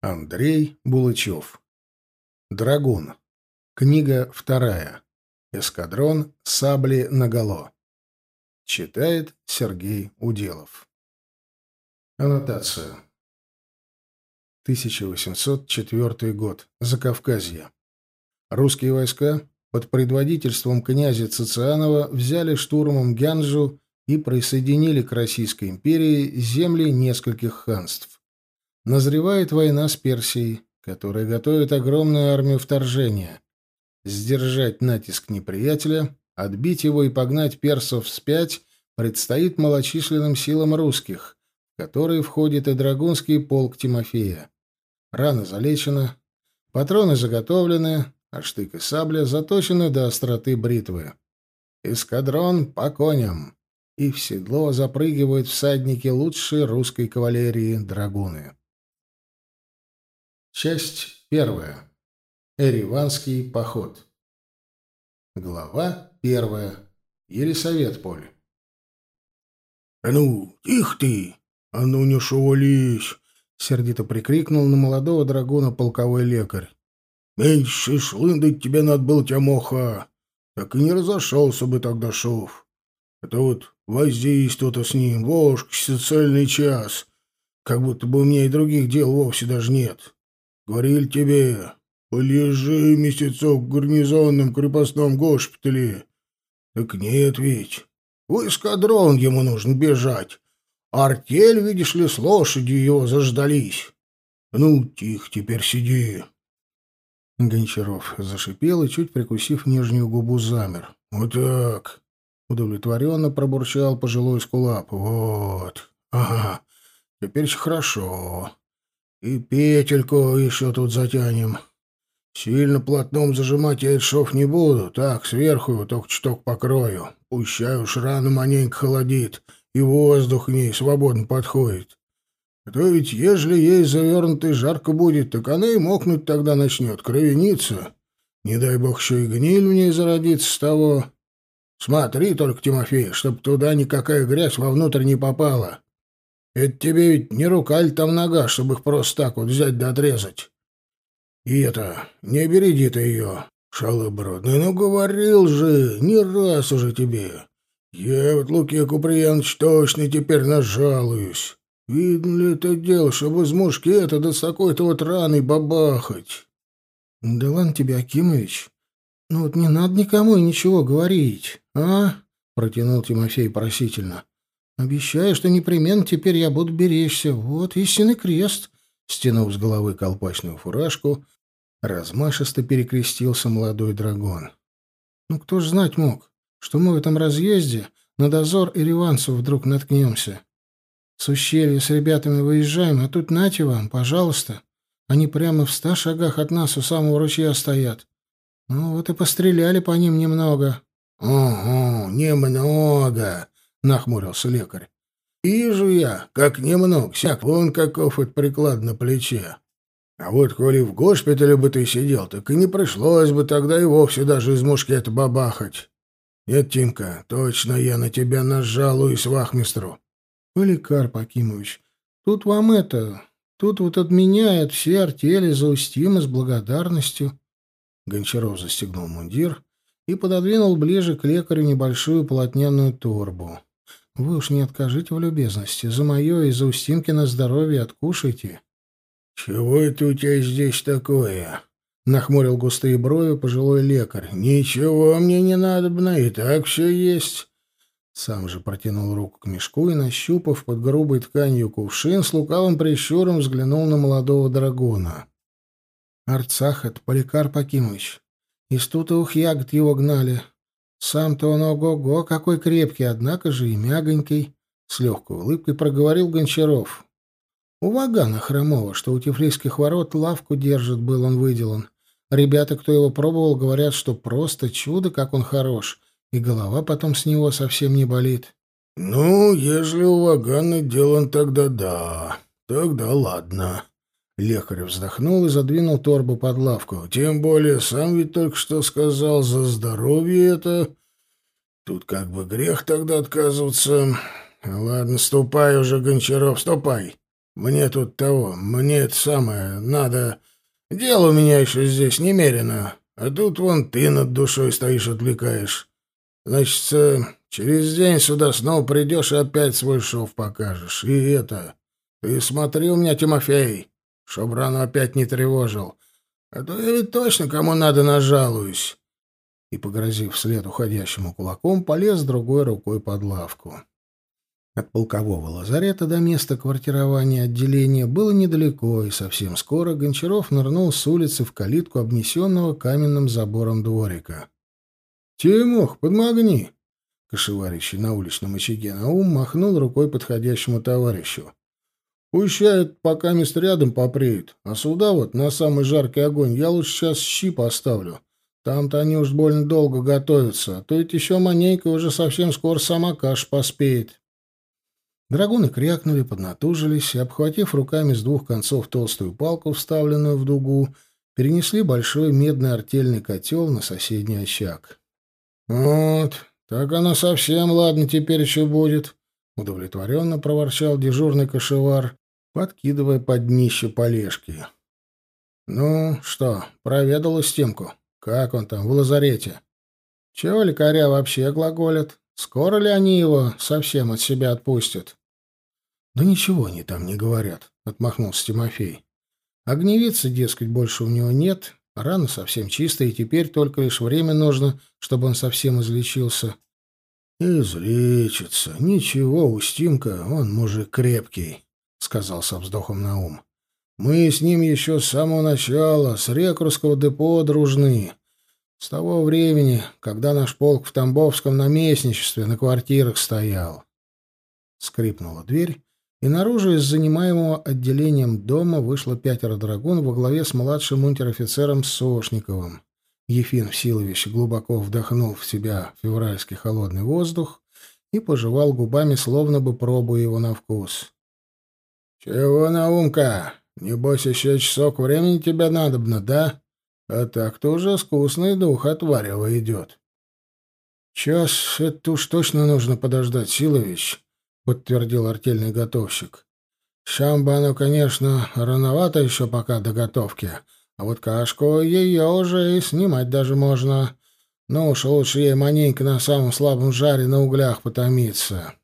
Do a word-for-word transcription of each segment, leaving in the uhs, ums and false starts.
Андрей Булычев. Драгун. Книга вторая. Эскадрон сабли наголо. Читает Сергей Уделов. Аннотация. тысяча восемьсот четвёртый год. Закавказье. Русские войска под предводительством князя Цицианова взяли штурмом Гянджу и присоединили к Российской империи земли нескольких ханств. Назревает война с Персией, которая готовит огромную армию вторжения. Сдержать натиск неприятеля, отбить его и погнать персов вспять предстоит малочисленным силам русских, в которые входит и драгунский полк Тимофея. Рана залечена, патроны заготовлены, а штык и сабля заточены до остроты бритвы. Эскадрон по коням, и в седло запрыгивают всадники лучшей русской кавалерии драгуны. Часть первая. Эреванский поход. Глава первая. Елисаветполь. — А ну, тихо ты! А ну, не шевелись! — сердито прикрикнул на молодого драгуна полковой лекарь. — Меньше шлындать тебе надо было, Тимоха! Так и не разошелся бы тогда шов. Это вот возись тут с ним, вошкся цельный час, как будто бы у меня и других дел вовсе даже нет. Говорили тебе, полежи месяцок в гарнизонном крепостном госпитале. Так нет ведь. В эскадрон ему нужно бежать. Артель, видишь ли, с лошадью его заждались. Ну, тихо, теперь сиди. Гончаров зашипел и, чуть прикусив нижнюю губу, замер. Вот так. Удовлетворенно пробурчал пожилой скулап. Вот. Ага. Теперь хорошо. И петельку еще тут затянем. Сильно плотном зажимать я этот шов не буду. Так, сверху его только чуток покрою. Пущай уж рана маненько холодит, и воздух в ней свободно подходит. А то ведь, ежели ей завернутой жарко будет, так она и мокнуть тогда начнет, кровениться. Не дай бог еще и гниль в ней зародится с того. Смотри только, Тимофей, чтоб туда никакая грязь вовнутрь не попала. Это тебе ведь не рука ли там нога, чтобы их просто так вот взять да отрезать. И это, не береди ты ее, шалобродный. Ну, говорил же, не раз уже тебе. Я вот, Луке Куприянович, точно теперь нажалуюсь. Видно ли это дело, чтобы из мушкета да с такой-то вот раной бабахать? — Да ладно тебе, Акимович. Ну вот не надо никому и ничего говорить, а? — протянул Тимофей просительно. — Обещаю, что непременно теперь я буду беречься. Вот истинный крест. Стянув с головы колпачную фуражку, размашисто перекрестился молодой драгун. Ну кто ж знать мог, что мы в этом разъезде на дозор эреванцев вдруг наткнемся. С ущелья с ребятами выезжаем, а тут нате вам, пожалуйста. Они прямо в ста шагах от нас у самого ручья стоят. Ну вот и постреляли по ним немного. — Ого, немного, — нахмурился лекарь. — Вижу я, как немного, сяк, вон каков это приклад на плече. А вот коли в госпитале бы ты сидел, так и не пришлось бы тогда и вовсе даже из мушкета бабахать. Нет, Тимка, точно я на тебя нажалуюсь вахмистру. — Поликарп Акимович, тут вам это... Тут вот от меня и от всей артели заустимо с благодарностью. Гончаров застегнул мундир и пододвинул ближе к лекарю небольшую полотняную торбу. — Вы уж не откажите в любезности. За мое и за Устимкино здоровье откушайте. — Чего это у тебя здесь такое? — нахмурил густые брови пожилой лекарь. — Ничего мне не надобно, и так все есть. Сам же протянул руку к мешку и, нащупав под грубой тканью кувшин, с лукавым прищуром взглянул на молодого драгуна. — Арцахат, Поликарп Акимович. Из тутовых ягод его гнали. Сам-то он ого-го, какой крепкий, однако же и мягонький. С легкой улыбкой проговорил Гончаров. У Вагана Хромова, что у Тифлисских ворот лавку держит, был он выделан. Ребята, кто его пробовал, говорят, что просто чудо, как он хорош, и голова потом с него совсем не болит. — Ну, ежели у Вагана делан, тогда да, тогда ладно. Лекарь вздохнул и задвинул торбу под лавку. Тем более, сам ведь только что сказал, за здоровье это. Тут как бы грех тогда отказываться. Ладно, ступай уже, Гончаров, ступай. Мне тут того, мне это самое, надо... Дело у меня еще здесь немерено, а тут вон ты над душой стоишь, отвлекаешь. Значит, э, через день сюда снова придешь и опять свой шов покажешь. И это... Ты смотри у меня, Тимофей, чтоб рану опять не тревожил. А то я ведь точно кому надо нажалуюсь. И, погрозив вслед уходящему кулаком, полез другой рукой под лавку. От полкового лазарета до места квартирования отделения было недалеко, и совсем скоро Гончаров нырнул с улицы в калитку обнесенного каменным забором дворика. — Тимох, подмогни! — кошеварящий на уличном очаге Наум махнул рукой подходящему товарищу. — Пущает, пока мест рядом попреет, а сюда вот, на самый жаркий огонь, я лучше сейчас щи поставлю. Там-то они уж больно долго готовятся, а то ведь еще маненько уже совсем скоро сама каша поспеет. Драгуны крякнули, поднатужились и, обхватив руками с двух концов толстую палку, вставленную в дугу, перенесли большой медный артельный котел на соседний очаг. — Вот, так оно совсем ладно теперь еще будет, — удовлетворенно проворчал дежурный кошевар, подкидывая под днище полежки. — Ну что, проведал Устимку? Как он там, в лазарете? Чего лекаря вообще глаголят? Скоро ли они его совсем от себя отпустят? — Да ничего они там не говорят, — отмахнулся Тимофей. — Огневицы, дескать, больше у него нет, рана совсем чистая, и теперь только лишь время нужно, чтобы он совсем излечился. — Излечится. Ничего, Устимка, он мужик крепкий, — сказал со вздохом Наум. — Мы с ним еще с самого начала, с Рекрутского депо дружны. С того времени, когда наш полк в Тамбовском наместничестве на квартирах стоял. Скрипнула дверь, и наружу из занимаемого отделением дома вышло пятеро драгун во главе с младшим унтер-офицером Сошниковым. Ефим Всилович глубоко вдохнул в себя февральский холодный воздух и пожевал губами, словно бы пробуя его на вкус. — Чего, Наумка, небось еще часок времени тебе надобно, да? А так-то уже вкусный дух от варева идет. — Час это уж точно нужно подождать, Силович, — подтвердил артельный готовщик. — Шамба оно, конечно, рановато еще пока до готовки, а вот кашку ее уже и снимать даже можно. Ну уж лучше ей маненько на самом слабом жаре на углях потомиться.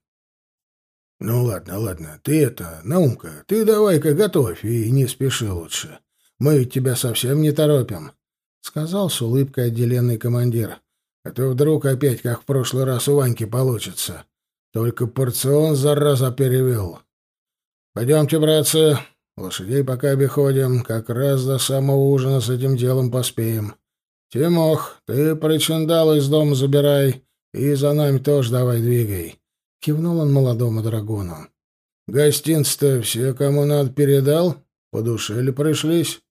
— Ну ладно, ладно, ты это, Наумка, ты давай-ка готовь и не спеши лучше. Мы ведь тебя совсем не торопим, — сказал с улыбкой отделенный командир. — А то вдруг опять, как в прошлый раз, у Ваньки получится. Только порцион, зараза, перевел. Пойдемте, братцы, лошадей пока обиходим, как раз до самого ужина с этим делом поспеем. Тимох, ты причиндал из дома забирай, и за нами тоже давай двигай. Кивнул он молодому драгуну. Гостинцы-то все, кому надо, передал? По душе ли пришлись?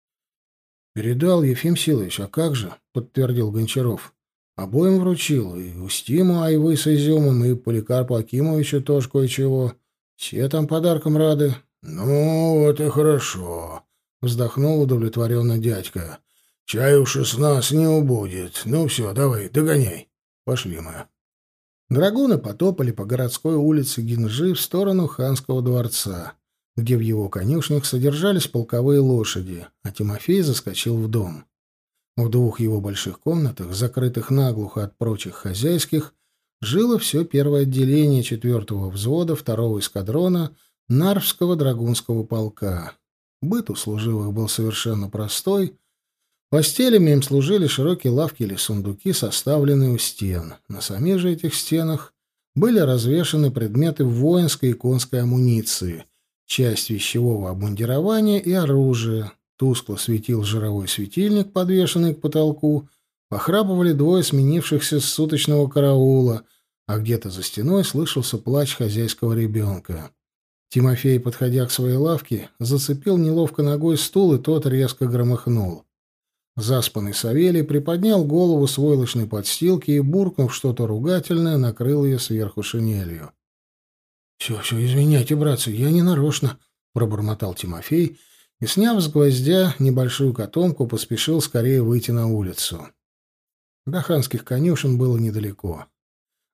Передал, Ефим Силович, а как же, подтвердил Гончаров. Обоим вручил, и Устиму айвы с изюмом, и Поликарпу Акимовичу тоже кое-чего. Все там подарком рады. — Ну, вот и хорошо, — вздохнул удовлетворенно дядька. — Чай уж и с нас не убудет. Ну все, давай, догоняй. Пошли мы. Драгуны потопали по городской улице Гинжи в сторону ханского дворца, где в его конюшнях содержались полковые лошади, а Тимофей заскочил в дом. В двух его больших комнатах, закрытых наглухо от прочих хозяйских, жило все первое отделение четвертого взвода второго эскадрона Нарвского драгунского полка. Быт у служивых был совершенно простой. Постелями им служили широкие лавки или сундуки, составленные у стен. На самих же этих стенах были развешаны предметы воинской и конской амуниции, часть вещевого обмундирования и оружия. Тускло светил жировой светильник, подвешенный к потолку, похрапывали двое сменившихся с суточного караула, а где-то за стеной слышался плач хозяйского ребенка. Тимофей, подходя к своей лавке, зацепил неловко ногой стул, и тот резко громыхнул. Заспанный Савелий приподнял голову с войлочной подстилки и, буркнув что-то ругательное, накрыл ее сверху шинелью. — Все, все, извиняйте, братцы, я не нарочно, — пробормотал Тимофей, — и, сняв с гвоздя небольшую котомку, поспешил скорее выйти на улицу. До ханских конюшен было недалеко.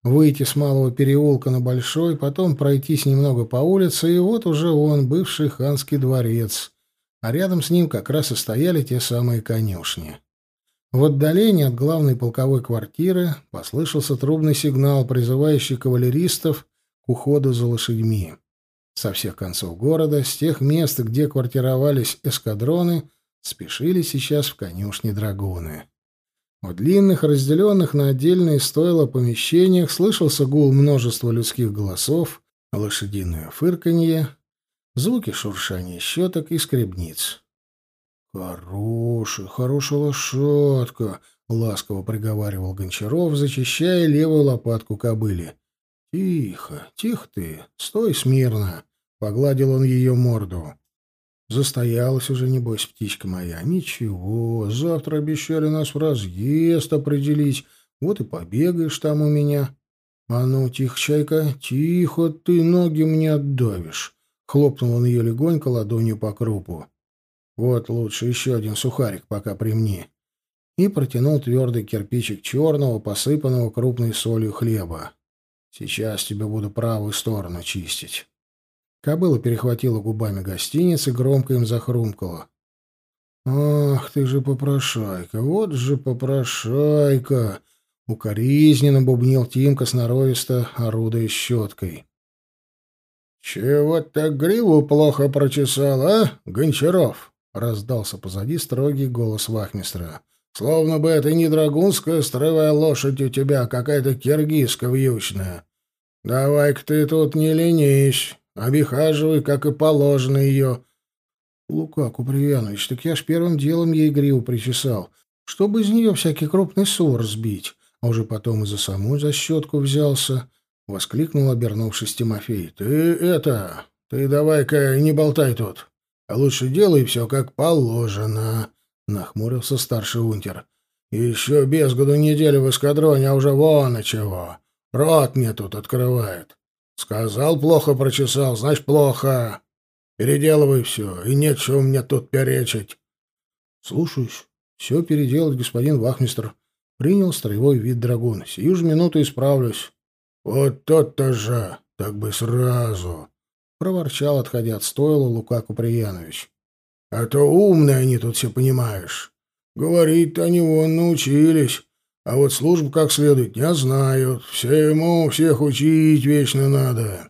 выйти с малого переулка на большой, потом пройтись немного по улице, и вот уже он, бывший ханский дворец, а рядом с ним как раз и стояли те самые конюшни. В отдалении от главной полковой квартиры послышался трубный сигнал, призывающий кавалеристов к уходу за лошадьми. Со всех концов города, с тех мест, где квартировались эскадроны, спешили сейчас в конюшни драгуны. В длинных, разделенных на отдельные стойла помещениях слышался гул множества людских голосов, лошадиное фырканье, звуки шуршания щеток и скребниц. «Хорошая, хорошая лошадка!» — ласково приговаривал Гончаров, зачищая левую лопатку кобыли. «Тихо, тихо ты, стой смирно!» — погладил он ее морду. «Застоялась уже, небось, птичка моя. Ничего, завтра обещали нас в разъезд определить. Вот и побегаешь там у меня. А ну, тихо, чайка, тихо, ты ноги мне отдавишь!» — хлопнул он ее легонько ладонью по крупу. «Вот лучше еще один сухарик пока примни». И протянул твердый кирпичик черного, посыпанного крупной солью хлеба. «Сейчас тебе буду правую сторону чистить». Кобыла перехватила губами гостиниц и громко им захрумкала. «Ах ты же попрошайка, вот же попрошайка!» — укоризненно бубнил Тимка сноровисто, орудуя щеткой. «Чего так гриву плохо прочесал, а, Гончаров?» — раздался позади строгий голос вахмистра. «Словно бы это не драгунская строевая лошадь у тебя, а какая-то киргизская вьючная. Давай-ка ты тут не ленись, обихаживай, как и положено ее». «Лука Куприянович, так я ж первым делом ей гриву причесал, чтобы из нее всякий крупный сор сбить, а уже потом и за саму за щетку взялся», — воскликнул, обернувшись Тимофей. «Ты это... Ты давай-ка не болтай тут, а лучше делай все как положено», — нахмурился старший унтер. «Еще без году неделю в эскадроне, а уже вон и чего. Рот мне тут открывает. Сказал, плохо прочесал, значит, плохо. Переделывай все, и нечего мне тут перечить». «Слушаюсь. Все переделать, господин вахмистр», — принял строевой вид драгун. «Сию же минуту исправлюсь». «Вот тот-то же, так бы сразу», — проворчал, отходя от стойла, Лука Куприянович. «А то умные они тут все, понимаешь. Говорить-то они вон научились, а вот службу как следует не знают. Всему всех учить вечно надо».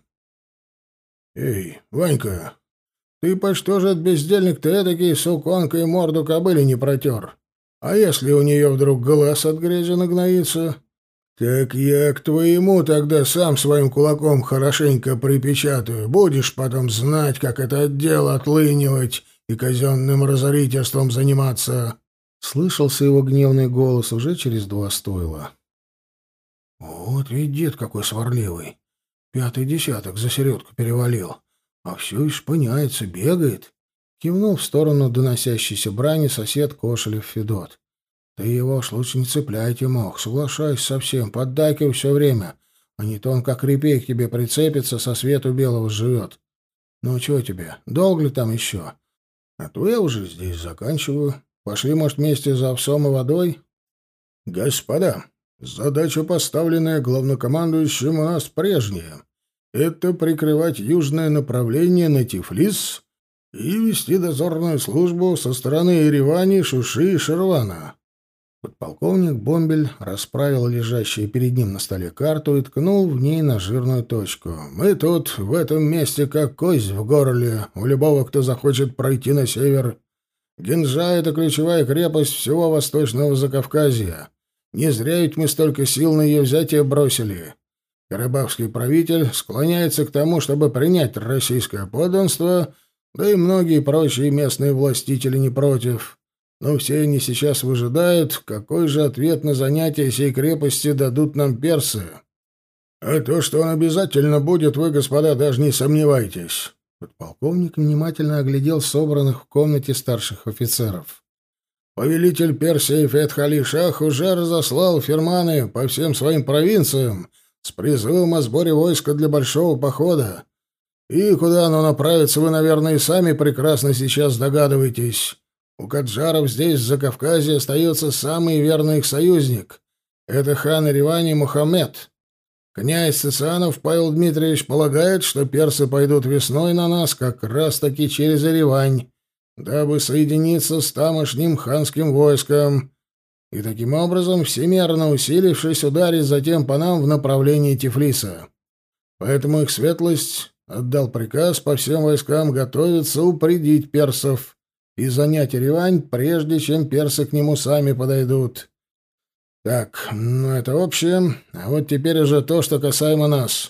«Эй, Ванька, ты по что же от бездельник-то эдакий суконкой морду кобыли не протер? А если у нее вдруг глаз от грязи нагноится?» «Так я к твоему тогда сам своим кулаком хорошенько припечатаю. Будешь потом знать, как это отдел отлынивать и казенным разорительством заниматься». Слышался его гневный голос уже через два стойла. «Вот ведь дед какой сварливый. Пятый десяток за середку перевалил. А все и шпыняется, бегает». Кивнул в сторону доносящейся брани сосед Кошелев Федот. «Ты его уж лучше не цепляйте, мох, соглашайся совсем, поддакивай все время, а не то он как репей к тебе прицепится, со свету белого живет. Ну, чего тебе, долго ли там еще? А то я уже здесь заканчиваю. Пошли, может, вместе за овсом и водой?» «Господа, задача, поставленная главнокомандующим, у нас прежняя. Это прикрывать южное направление на Тифлис и вести дозорную службу со стороны Еревани, Шуши и Шервана». Подполковник Бомбель расправил лежащую перед ним на столе карту и ткнул в ней на жирную точку. «Мы тут, в этом месте, как кость в горле у любого, кто захочет пройти на север. Гинжа — это ключевая крепость всего Восточного Закавказья. Не зря ведь мы столько сил на ее взятие бросили. Карабахский правитель склоняется к тому, чтобы принять российское подданство, да и многие прочие местные властители не против. Но все они сейчас выжидают, какой же ответ на занятие сей крепости дадут нам персы. А то, что он обязательно будет, вы, господа, даже не сомневайтесь». Подполковник внимательно оглядел собранных в комнате старших офицеров. «Повелитель Персии Фетх-Али Шах уже разослал ферманы по всем своим провинциям с призывом о сборе войска для большого похода. И куда оно направится, вы, наверное, и сами прекрасно сейчас догадываетесь. У каджаров здесь, в Закавказье, остается самый верный их союзник. Это хан Еревани Мухаммед. Князь Цыцанов Павел Дмитриевич полагает, что персы пойдут весной на нас как раз-таки через Еревань, дабы соединиться с тамошним ханским войском и таким образом, всемерно усилившись, ударить затем по нам в направлении Тифлиса. Поэтому их светлость отдал приказ по всем войскам готовиться упредить персов и занять Еревань, прежде чем персы к нему сами подойдут. Так, ну это общее, а вот теперь уже то, что касаемо нас.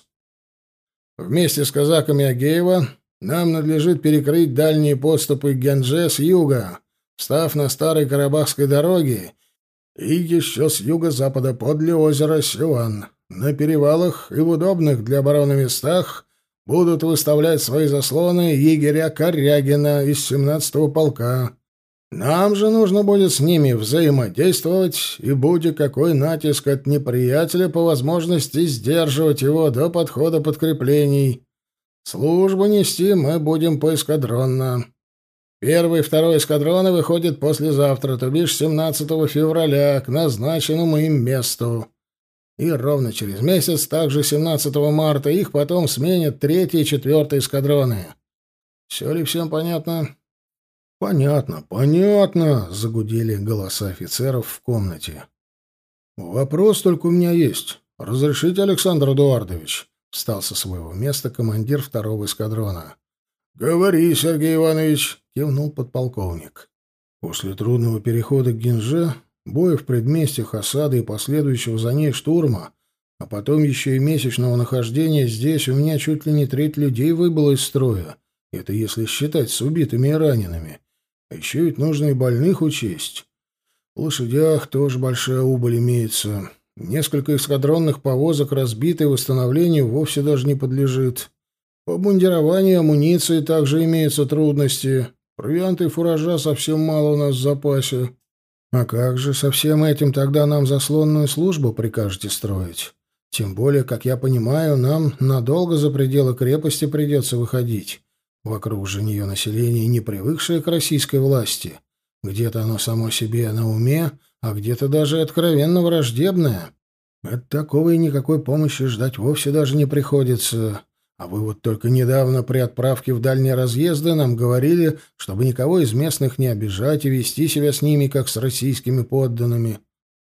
Вместе с казаками Агеева нам надлежит перекрыть дальние подступы к Гянже с юга, встав на старой Карабахской дороге и еще с юго-запада подле озера Сюан. На перевалах и в удобных для обороны местах будут выставлять свои заслоны егеря Корягина из семнадцатого полка. Нам же нужно будет с ними взаимодействовать и, будь какой натиск от неприятеля, по возможности сдерживать его до подхода подкреплений. Службу нести мы будем поэскадронно. Первый и второй эскадроны выходят послезавтра, то бишь семнадцатого февраля, к назначенному им месту. И ровно через месяц, также семнадцатого марта, их потом сменят третий и четвертый эскадроны. Все ли всем понятно? «Понятно, понятно», — загудели голоса офицеров в комнате. «Вопрос только у меня есть. Разрешите, Александр Эдуардович?» — встал со своего места командир второго эскадрона. «Говори, Сергей Иванович», — кивнул подполковник. После трудного перехода к Гинже, боя в предместьях, осады и последующего за ней штурма, а потом еще и месячного нахождения здесь, у меня чуть ли не треть людей выбыло из строя. Это если считать с убитыми и ранеными. А еще ведь нужно и больных учесть. В лошадях тоже большая убыль имеется. Несколько эскадронных повозок разбиты и восстановлению вовсе даже не подлежит. По обмундированию и амуниции также имеются трудности. Провианта и фуража совсем мало у нас в запасе. А как же со всем этим тогда нам заслонную службу прикажете строить? Тем более, как я понимаю, нам надолго за пределы крепости придется выходить. Вокруг же нее население, не привыкшее к российской власти. Где-то оно само себе на уме, а где-то даже откровенно враждебное. От такого и никакой помощи ждать вовсе даже не приходится. А вы вот только недавно при отправке в дальние разъезды нам говорили, чтобы никого из местных не обижать и вести себя с ними, как с российскими подданными.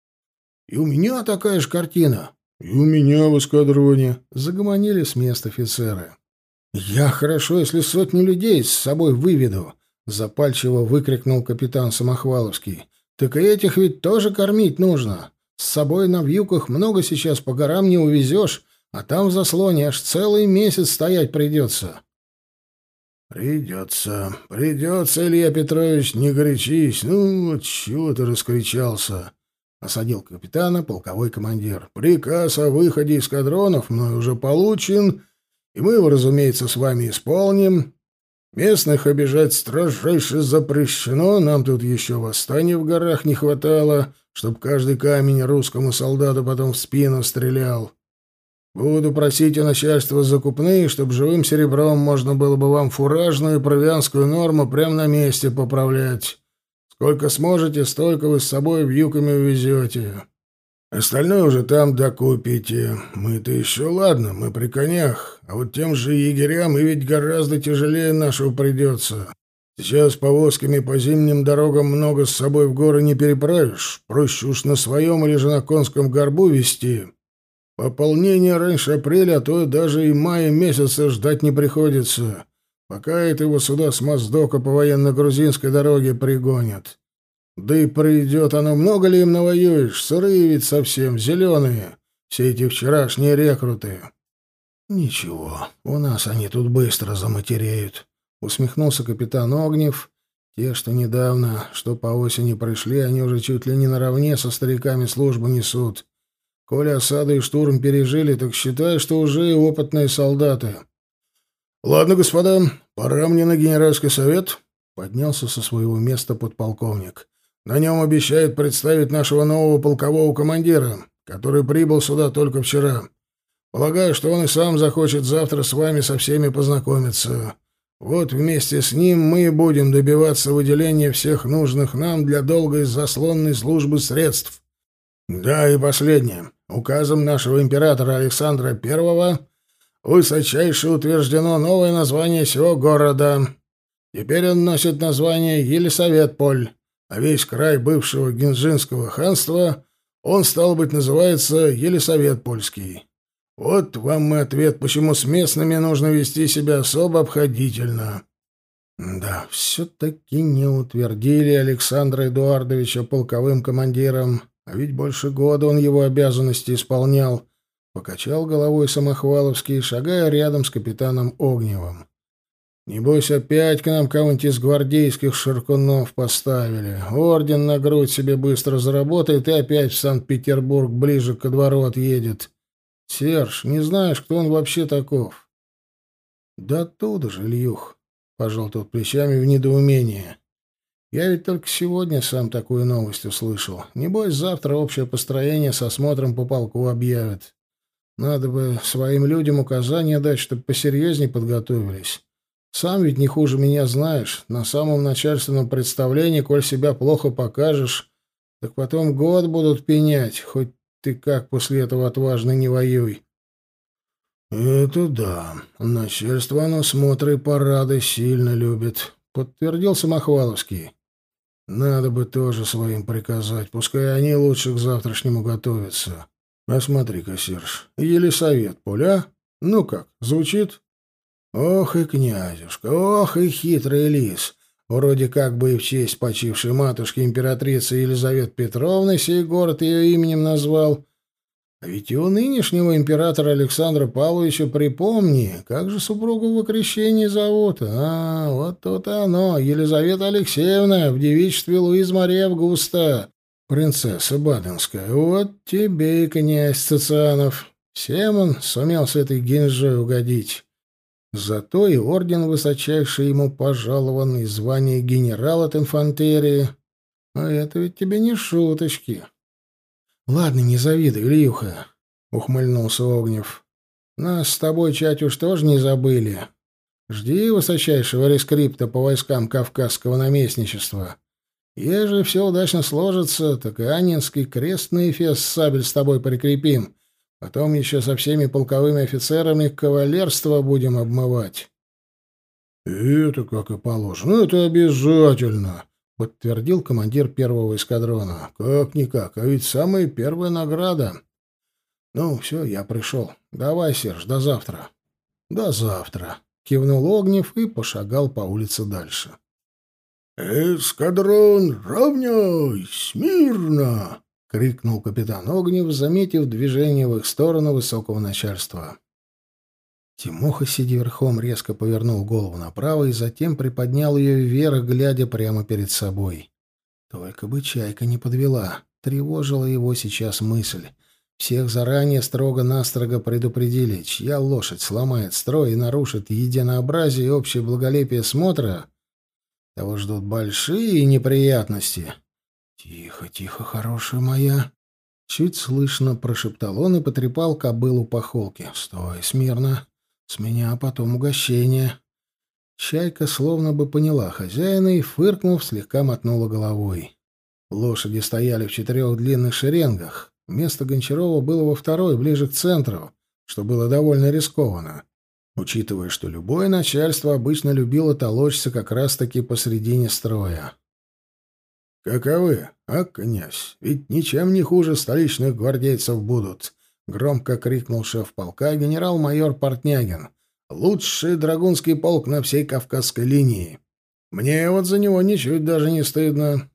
И у меня такая же картина. И у меня в эскадроне. Загомонили с мест офицеры. «Я хорошо, если сотню людей с собой выведу», — запальчиво выкрикнул капитан Самохваловский. «Так и этих ведь тоже кормить нужно. С собой на вьюках много сейчас по горам не увезешь, а там в заслоне аж целый месяц стоять придется». «Придется, придется, Илья Петрович, не горячись. Ну, вот чего ты раскричался?» — осадил капитана полковой командир. «Приказ о выходе эскадронов мной уже получен, и мы его, разумеется, с вами исполним. Местных обижать строжайше запрещено, нам тут еще восстания в горах не хватало, чтоб каждый камень русскому солдату потом в спину стрелял. Буду просить у начальства закупные, чтоб живым серебром можно было бы вам фуражную и провианскую норму прямо на месте поправлять. Сколько сможете, столько вы с собой вьюками увезете. Остальное уже там докупите. Мы-то еще ладно, мы при конях, а вот тем же егерям и ведь гораздо тяжелее нашего придется. Сейчас повозками по зимним дорогам много с собой в горы не переправишь, проще уж на своем или же на конском горбу везти. Пополнение раньше апреля, а то даже и мая месяца ждать не приходится, пока это его сюда с Моздока по военно-грузинской дороге пригонят. Да и придет оно, много ли им навоюешь? Сырые ведь совсем, зеленые, все эти вчерашние рекруты. Ничего, у нас они тут быстро заматереют, усмехнулся капитан Огнев. Те, что недавно, что по осени пришли, они уже чуть ли не наравне со стариками службу несут. Коли осаду и штурм пережили, так считай, что уже и опытные солдаты. Ладно, господа, пора мне на генеральский совет, поднялся со своего места подполковник. На нем обещают представить нашего нового полкового командира, который прибыл сюда только вчера. Полагаю, что он и сам захочет завтра с вами со всеми познакомиться. Вот вместе с ним мы и будем добиваться выделения всех нужных нам для долгой заслонной службы средств. Да, и последнее. Указом нашего императора Александра Первого высочайше утверждено новое название сего города. Теперь он носит название Елисаветполь, а весь край бывшего Гинжинского ханства, он, стал быть, называется Елисаветпольский. Вот вам и ответ, почему с местными нужно вести себя особо обходительно». Да, все-таки не утвердили Александра Эдуардовича полковым командиром, а ведь больше года он его обязанности исполнял. Покачал головой Самохваловский, шагая рядом с капитаном Огневым. Небось, опять к нам кого-нибудь из гвардейских ширкунов поставили. Орден на грудь себе быстро заработает и опять в Санкт-Петербург ближе ко двору отъедет. Серж, не знаешь, кто он вообще таков? Да оттуда же, Ильюх. Пожал тот плечами в недоумении. Я ведь только сегодня сам такую новость услышал. Небось, завтра общее построение с осмотром по полку объявят. Надо бы своим людям указания дать, чтобы посерьезнее подготовились. Сам ведь не хуже меня знаешь. На самом начальственном представлении, коль себя плохо покажешь, так потом год будут пенять, хоть ты как после этого отважно не воюй. «Это да. Начальство оно смотры и парады сильно любит», — подтвердил Самохваловский. «Надо бы тоже своим приказать. Пускай они лучше к завтрашнему готовятся. А смотри-ка, Серж, Елисаветполь, а? Ну как, звучит? Ох и князюшка, ох и хитрый лис. Вроде как бы и в честь почившей матушки императрицы Елизаветы Петровны сей город ее именем назвал. А ведь и у нынешнего императора Александра Павловича припомни, как же супругу в окрещении зовут? А, вот тут оно, Елизавета Алексеевна, в девичестве Луиза Мария Августа, принцесса Баденская. Вот тебе и князь Цицианов. Всем он сумел с этой гинжой угодить. Зато и орден высочайший ему пожалован, и звание генерал от инфантерии. А это ведь тебе не шуточки. «Ладно, не завидуй, Ильюха», — ухмыльнулся Огнев. «Нас с тобой, чать, уж тоже не забыли. Жди высочайшего рескрипта по войскам Кавказского наместничества. Ежели все удачно сложится, так и Аннинский крестный эфес сабель с тобой прикрепим. Потом еще со всеми полковыми офицерами кавалерство будем обмывать». «Это как и положено, это обязательно», — подтвердил командир первого эскадрона. «Как-никак, а ведь самая первая награда». «Ну, все, я пришел. Давай, Серж, до завтра». «До завтра», — кивнул Огнев и пошагал по улице дальше. «Эскадрон, равняй! Смирно!» — крикнул капитан Огнев, заметив движение в их сторону высокого начальства. Тимоха, сидя верхом, резко повернул голову направо и затем приподнял ее вверх, глядя прямо перед собой. Только бы чайка не подвела. Тревожила его сейчас мысль. Всех заранее строго-настрого предупредили, чья лошадь сломает строй и нарушит единообразие и общее благолепие смотра, того ждут большие неприятности. «Тихо, тихо, хорошая моя!» Чуть слышно прошептал он и потрепал кобылу по холке. «Стой смирно! С меня потом угощение!» Чайка словно бы поняла хозяина и, фыркнув, слегка мотнула головой. Лошади стояли в четырех длинных шеренгах. Место Гончарова было во второй, ближе к центру, что было довольно рискованно, учитывая, что любое начальство обычно любило толочься как раз-таки посредине строя. «Каковы, а, князь? Ведь ничем не хуже столичных гвардейцев будут!» — громко крикнул шеф полка генерал-майор Портнягин. «Лучший драгунский полк на всей Кавказской линии. Мне вот за него ничуть даже не стыдно».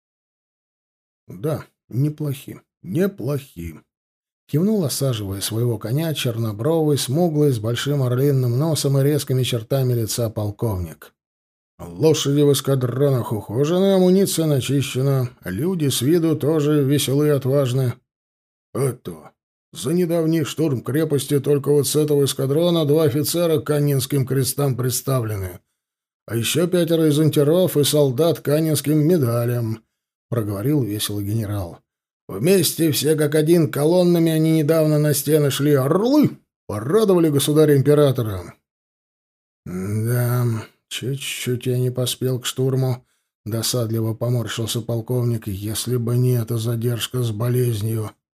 «Да, неплохи, неплохи», — кивнул, осаживая своего коня, чернобровый, смуглый, с большим орлиным носом и резкими чертами лица полковник. «Лошади в эскадронах ухожены, амуниция начищена, люди с виду тоже веселые и отважны. Это... За недавний штурм крепости только вот с этого эскадрона два офицера к Каннинским крестам представлены, а еще пятеро из унтеров и солдат к Каннинским медалям», — проговорил весело генерал. «Вместе все как один колоннами они недавно на стены шли. Орлы! Порадовали государя-императора». «Да, чуть-чуть я не поспел к штурму», — досадливо поморщился полковник, — «если бы не эта задержка с болезнью».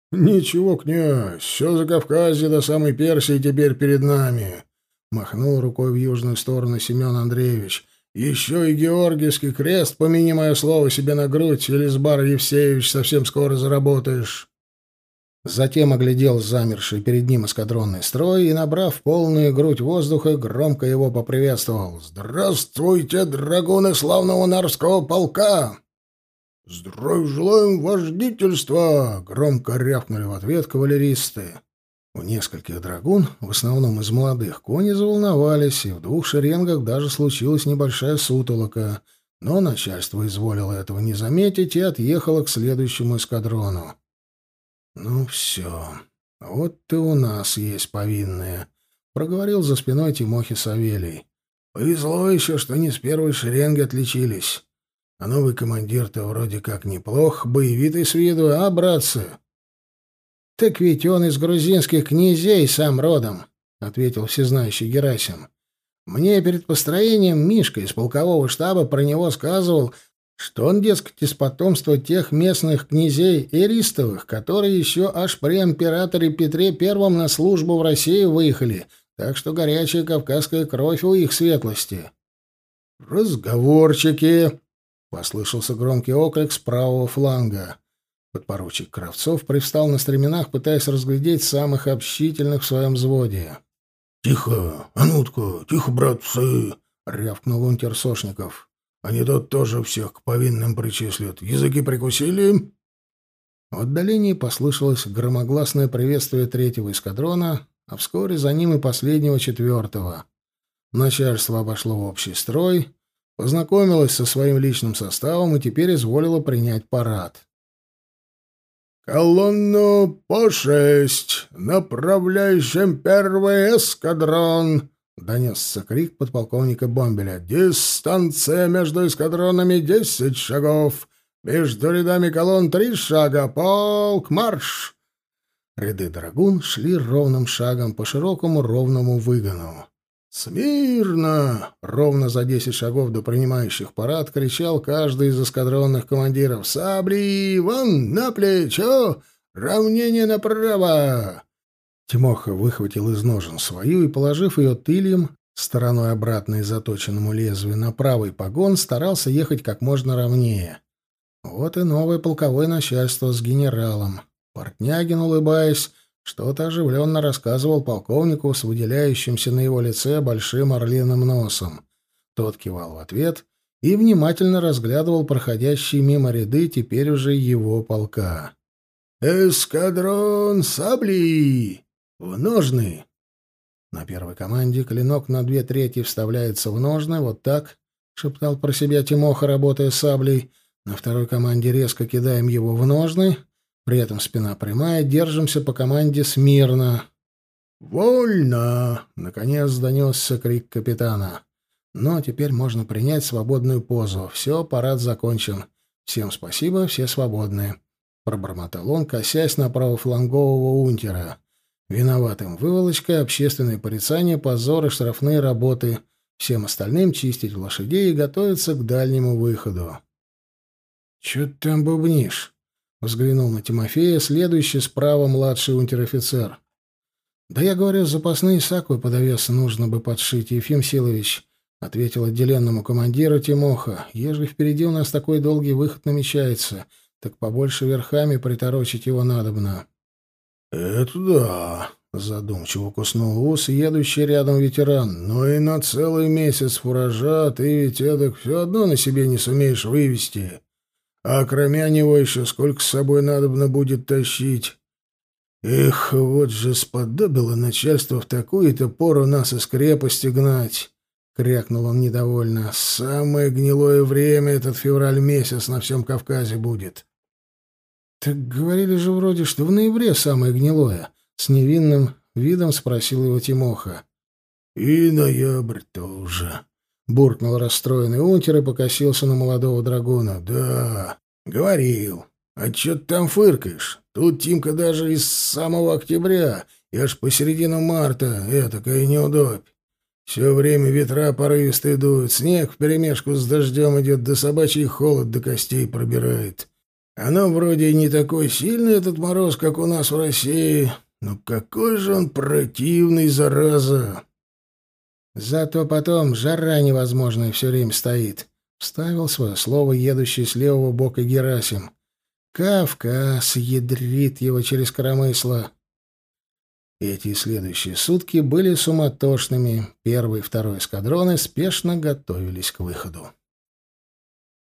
«Ничего, князь, все Закавказье до самой Персии теперь перед нами», — махнул рукой в южную сторону Семен Андреевич. «Еще и Георгиевский крест, помяни мое слово себе на грудь, Елизбар Евсеевич, совсем скоро заработаешь». Затем оглядел замерший перед ним эскадронный строй и, набрав полную грудь воздуха, громко его поприветствовал. «Здравствуйте, драгуны славного Нарвского полка!» «Здравия желаем, вождительство!» — громко рявкнули в ответ кавалеристы. У нескольких драгун, в основном из молодых, кони заволновались, и в двух шеренгах даже случилась небольшая сутолока, но начальство изволило этого не заметить и отъехало к следующему эскадрону. «Ну все, вот и у нас есть повинные», — проговорил за спиной Тимохи Савелий. «Повезло еще, что не с первой шеренги отличились. А новый командир-то вроде как неплох, боевитый с виду, а, братцы?» «Так ведь он из грузинских князей сам родом», — ответил всезнающий Герасим. «Мне перед построением Мишка из полкового штаба про него сказывал, что он, дескать, из потомства тех местных князей Эристовых, которые еще аж при императоре Петре Первом на службу в Россию выехали, так что горячая кавказская кровь у их светлости». «Разговорчики!» — послышался громкий оклик с правого фланга. Подпоручик Кравцов привстал на стременах, пытаясь разглядеть самых общительных в своем взводе. «Тихо, Анутка, тихо, братцы!» — рявкнул унтер Сошников. «Они тут тоже всех к повинным причислят. Языки прикусили?» В отдалении послышалось громогласное приветствие третьего эскадрона, а вскоре за ним и последнего четвертого. Начальство обошло в общий строй, познакомилось со своим личным составом и теперь изволило принять парад. «Колонну по шесть! Направляющим первый эскадрон!» — донесся крик подполковника Бомбеля. «Дистанция между эскадронами десять шагов! Между рядами колонн три шага! Полк, марш!» Ряды драгун шли ровным шагом по широкому ровному выгону. «Смирно!» — ровно за десять шагов до принимающих парад кричал каждый из эскадронных командиров. «Сабли вон на плечо! Равнение направо!» Тимоха выхватил из ножен свою и, положив ее тыльем, стороной обратной заточенному лезвию на правый погон, старался ехать как можно ровнее. Вот и новое полковое начальство с генералом. Портнягин, улыбаясь, что-то оживленно рассказывал полковнику с выделяющимся на его лице большим орлиным носом. Тот кивал в ответ и внимательно разглядывал проходящие мимо ряды теперь уже его полка. «Эскадрон сабли! В ножны!» На первой команде клинок на две трети вставляется в ножны, вот так, — шептал про себя Тимоха, работая саблей. На второй команде резко кидаем его в ножны. При этом спина прямая, держимся по команде смирно. «Вольно!» — наконец донесся крик капитана. Но теперь можно принять свободную позу. Все, парад закончен. Всем спасибо, все свободны. Пробормотал он, косясь на правофлангового унтера. Виноватым выволочкой, общественное порицание, позор и штрафные работы. Всем остальным чистить лошадей и готовиться к дальнему выходу. — Чё ты там бубнишь? — взглянул на Тимофея, следующий справа младший унтер-офицер. — Да я говорю, запасные саквы под овес нужно бы подшить, Ефим Силович, — ответил отделенному командиру Тимоха. — Ежели впереди у нас такой долгий выход намечается, так побольше верхами приторочить его надобно. — Это да, — задумчиво куснул ус едущий рядом ветеран. — Но и на целый месяц фуража ты ведь эдак все одно на себе не сумеешь вывести. А кроме него еще сколько с собой надобно будет тащить. Эх, вот же сподобило начальство в такую-то пору нас из крепости гнать. Крякнул он недовольно. Самое гнилое время этот февраль месяц на всем Кавказе будет. — Так говорили же вроде, что в ноябре самое гнилое. С невинным видом спросил его Тимоха. — И ноябрь тоже. Буркнул расстроенный унтер и покосился на молодого драгуна. — Да, говорил. А чё ты там фыркаешь? Тут Тимка даже из самого октября и аж по середину марта этакая неудобь. Все время ветра порывистые дуют, снег вперемешку с дождем идет, да собачий холод до костей пробирает. Оно вроде и не такой сильный, этот мороз, как у нас в России, но какой же он противный, зараза!» «Зато потом жара невозможная все время стоит», — вставил свое слово едущий с левого бока Герасим. «Кавказ ядрит его через коромысло». Эти следующие сутки были суматошными. Первый и второй эскадроны спешно готовились к выходу.